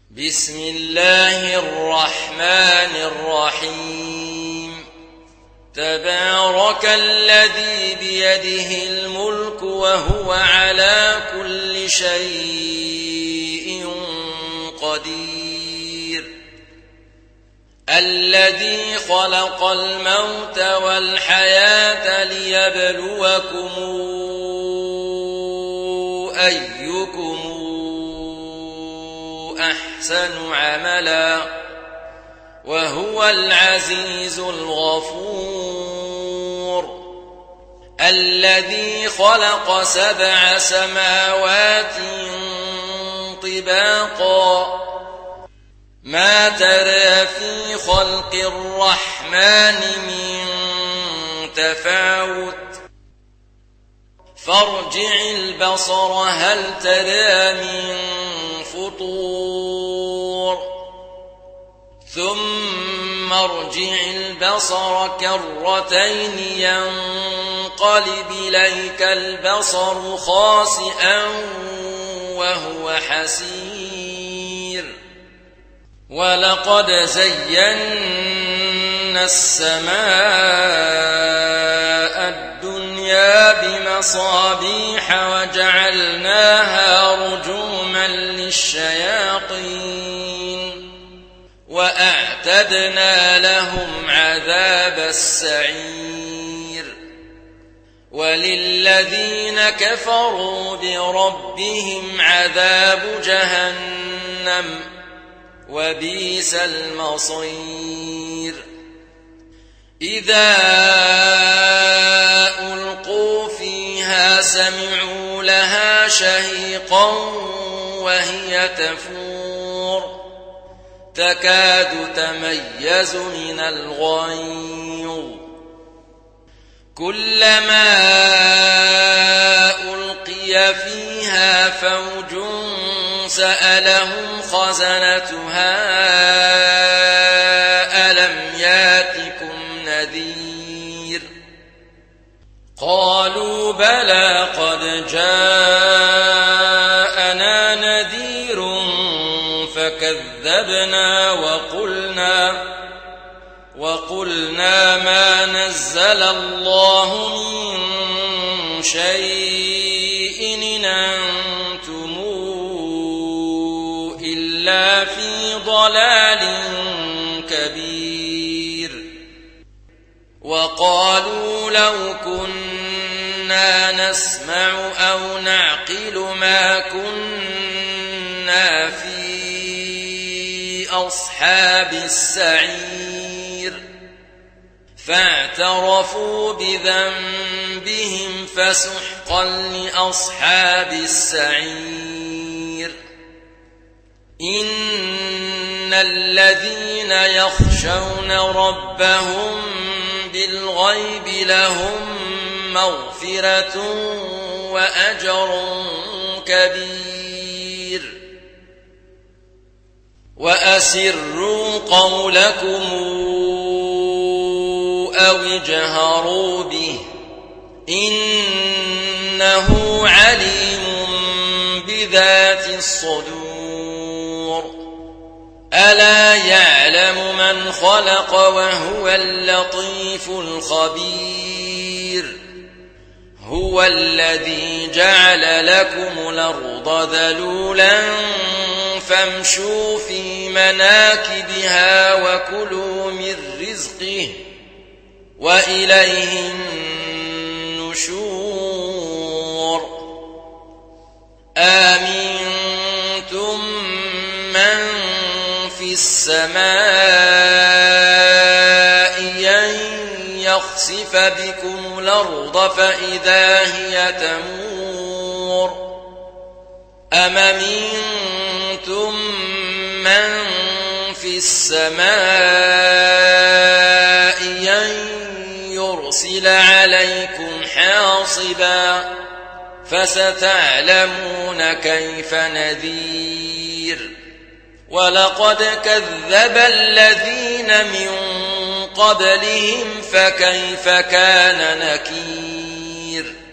بسم الله الرحمن الرحيم تبارك الذي بيده الملك وهو على كل شيء قدير الذي خلق الموت والحياة ليبلوكم أيكم أحسن عملا وهو العزيز الغفور الذي خلق 7 سماوات طباقا ما ترى في خلق الرحمن من تفاوت فارجع البصر هل ترى من فطور ثم ارجع البصر كرتين ينقلب إليك البصر خاسئا وهو حسير ولقد زينا السماء الدنيا بمصابيح وجعلناها رجوما للشياطين وأعتدنا لهم عذاب السعير وللذين كفروا بربهم عذاب جهنم وبئس المصير إذا ألقوا فيها سمعوا لها شهيقا وهي تفور تكاد تميز من الغيظ كلما ألقي فيها فوج سألهم خزنتها ألم ياتكم نذير قالوا بلى قد جاءنا نذير فكذبنا وقلنا ما نزل الله من شيء إن أنتم إلا في ضلال كبير وقالوا لو كنا نسمع أو نعقل ما كنا في أصحاب السعير فاعترفوا بذنبهم فسحقا لأصحاب السعير إن الذين يخشون ربهم بالغيب لهم مغفرة وأجر كبير وأسروا قولكم أو اجهروا به إنه عليم بذات الصدور ألا يعلم من خلق وهو اللطيف الخبير هو الذي جعل لكم الأرض ذلولا فامشوا في مناكبها وكلوا من رزقه وإليه النشور آمنتم من في السماء أن يخسف بكم الأرض فإذا هي تمور أم أمنتم من في السماء أن يرسل عليكم حاصبا فستعلمون كيف نذير ولقد كذب الذين من قبلهم فكيف كان نكير